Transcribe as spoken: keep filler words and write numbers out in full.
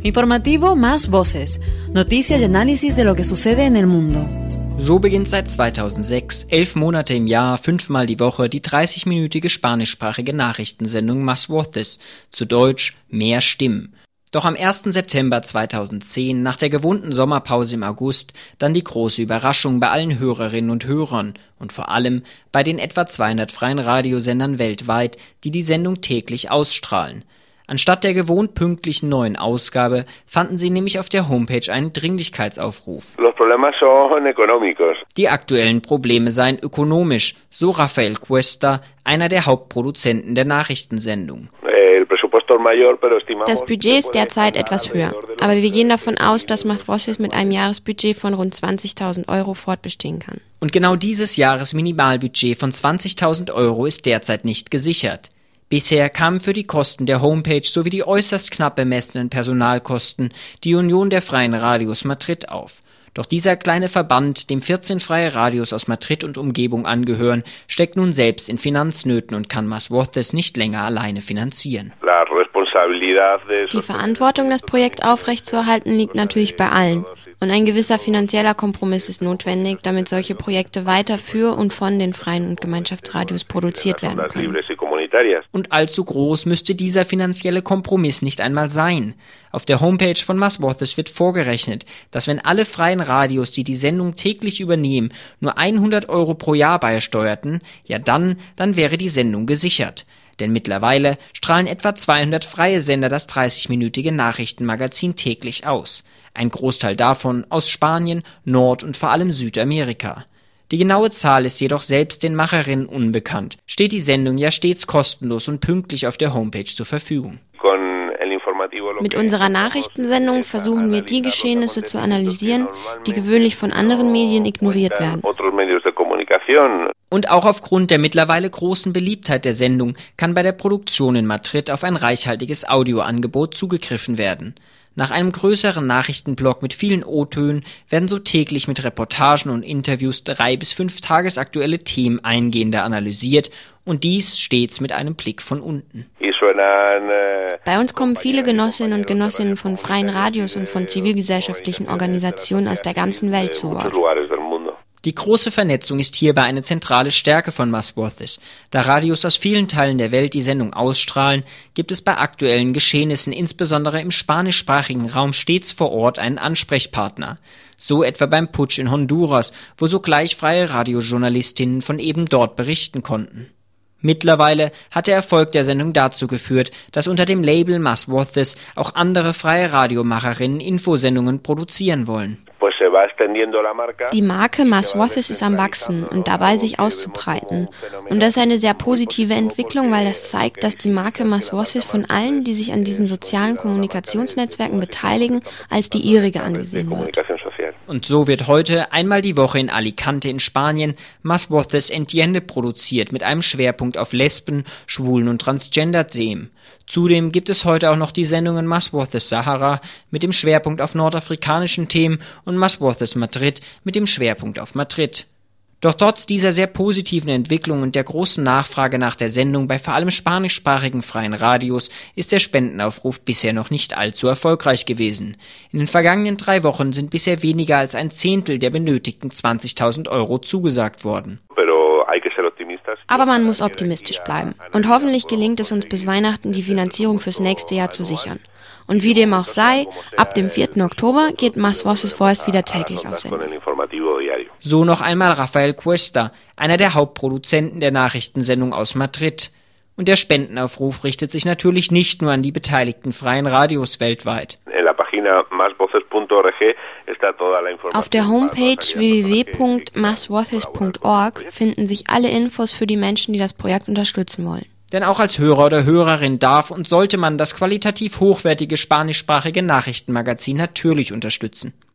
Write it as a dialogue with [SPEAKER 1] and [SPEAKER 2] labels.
[SPEAKER 1] Informativo Más Voces. Noticias y análisis de lo que sucede en el mundo.
[SPEAKER 2] So beginnt seit zweitausendsechs, elf Monate im Jahr, fünfmal die Woche, die dreißigminütige spanischsprachige Nachrichtensendung Más Voces, zu Deutsch Mehr Stimmen. Doch am ersten September zweitausendzehn, nach der gewohnten Sommerpause im August, dann die große Überraschung bei allen Hörerinnen und Hörern und vor allem bei den etwa zweihundert freien Radiosendern weltweit, die die Sendung täglich ausstrahlen. Anstatt der gewohnt pünktlichen neuen Ausgabe fanden sie nämlich auf der Homepage einen Dringlichkeitsaufruf.
[SPEAKER 3] Los problemas son económicos.
[SPEAKER 2] Die aktuellen Probleme seien ökonomisch, so Rafael Cuesta, einer der Hauptproduzenten der Nachrichtensendung.
[SPEAKER 4] Das Budget ist derzeit etwas höher, aber wir gehen davon aus, dass Más Voces mit einem Jahresbudget von rund zwanzigtausend Euro fortbestehen kann.
[SPEAKER 2] Und genau dieses Jahresminimalbudget von zwanzigtausend Euro ist derzeit nicht gesichert. Bisher kamen für die Kosten der Homepage sowie die äußerst knapp bemessenen Personalkosten die Union der Freien Radios Madrid auf. Doch dieser kleine Verband, dem vierzehn freie Radios aus Madrid und Umgebung angehören, steckt nun selbst in Finanznöten und kann Más Voces nicht länger alleine finanzieren.
[SPEAKER 4] Die Verantwortung, das Projekt aufrechtzuerhalten, liegt natürlich bei allen. Und ein gewisser finanzieller Kompromiss ist notwendig, damit solche Projekte weiter für und von den freien und Gemeinschaftsradios produziert werden können.
[SPEAKER 2] Und allzu groß müsste dieser finanzielle Kompromiss nicht einmal sein. Auf der Homepage von Más Voces wird vorgerechnet, dass wenn alle freien Radios, die die Sendung täglich übernehmen, nur hundert Euro pro Jahr beisteuerten, ja dann, dann wäre die Sendung gesichert. Denn mittlerweile strahlen etwa zweihundert freie Sender das dreißigminütige Nachrichtenmagazin täglich aus. Ein Großteil davon aus Spanien, Nord- und vor allem Südamerika. Die genaue Zahl ist jedoch selbst den Macherinnen unbekannt, steht die Sendung ja stets kostenlos und pünktlich auf der Homepage zur Verfügung.
[SPEAKER 4] Mit unserer Nachrichtensendung versuchen wir, die Geschehnisse zu analysieren, die gewöhnlich von anderen Medien ignoriert werden.
[SPEAKER 2] Und auch aufgrund der mittlerweile großen Beliebtheit der Sendung kann bei der Produktion in Madrid auf ein reichhaltiges Audioangebot zugegriffen werden. Nach einem größeren Nachrichtenblock mit vielen O-Tönen werden so täglich mit Reportagen und Interviews drei bis fünf tagesaktuelle Themen eingehender analysiert und dies stets mit einem Blick von unten.
[SPEAKER 4] Bei uns kommen viele Genossinnen und Genossinnen von freien Radios und von zivilgesellschaftlichen Organisationen aus der ganzen Welt zu Wort.
[SPEAKER 2] Die große Vernetzung ist hierbei eine zentrale Stärke von Más Voces. Da Radios aus vielen Teilen der Welt die Sendung ausstrahlen, gibt es bei aktuellen Geschehnissen, insbesondere im spanischsprachigen Raum, stets vor Ort einen Ansprechpartner. So etwa beim Putsch in Honduras, wo sogleich freie Radiojournalistinnen von eben dort berichten konnten. Mittlerweile hat der Erfolg der Sendung dazu geführt, dass unter dem Label Más Voces auch andere freie Radiomacherinnen Infosendungen produzieren wollen.
[SPEAKER 4] Die Marke Más Voces ist am Wachsen und dabei, sich auszubreiten. Und das ist eine sehr positive Entwicklung, weil das zeigt, dass die Marke Más Voces von allen, die sich an diesen sozialen Kommunikationsnetzwerken beteiligen, als die ihrige angesehen wird.
[SPEAKER 2] Und so wird heute einmal die Woche in Alicante in Spanien Más Voces Entiende produziert mit einem Schwerpunkt auf Lesben, Schwulen und Transgender-Themen. Zudem gibt es heute auch noch die Sendungen Más Voces Sahara mit dem Schwerpunkt auf nordafrikanischen Themen und Más Voces Madrid mit dem Schwerpunkt auf Madrid. Doch trotz dieser sehr positiven Entwicklung und der großen Nachfrage nach der Sendung bei vor allem spanischsprachigen freien Radios ist der Spendenaufruf bisher noch nicht allzu erfolgreich gewesen. In den vergangenen drei Wochen sind bisher weniger als ein Zehntel der benötigten zwanzigtausend Euro zugesagt worden.
[SPEAKER 4] Aber man muss optimistisch bleiben. Und hoffentlich gelingt es uns bis Weihnachten, die Finanzierung fürs nächste Jahr zu sichern. Und wie dem auch sei, ab dem vierten Oktober geht Más Voces vorerst wieder täglich auf Sendung.
[SPEAKER 2] So noch einmal Rafael Cuesta, einer der Hauptproduzenten der Nachrichtensendung aus Madrid. Und der Spendenaufruf richtet sich natürlich nicht nur an die beteiligten freien Radios weltweit.
[SPEAKER 4] Auf der Homepage w w w punkt más voces punkt org finden sich alle Infos für die Menschen, die das Projekt unterstützen wollen.
[SPEAKER 2] Denn auch als Hörer oder Hörerin darf und sollte man das qualitativ hochwertige spanischsprachige Nachrichtenmagazin natürlich unterstützen.